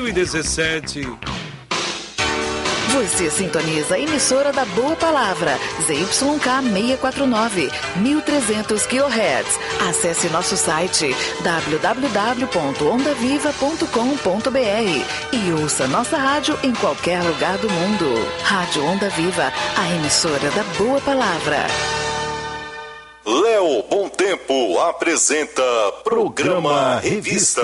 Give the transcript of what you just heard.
2017. Você sintoniza a emissora da Boa Palavra, ZYK 649, 1300 kHz. Acesse nosso site www.ondaviva.com.br e ouça nossa rádio em qualquer lugar do mundo. Rádio Onda Viva, a emissora da Boa Palavra. Léo Bom Tempo apresenta Programa Revista.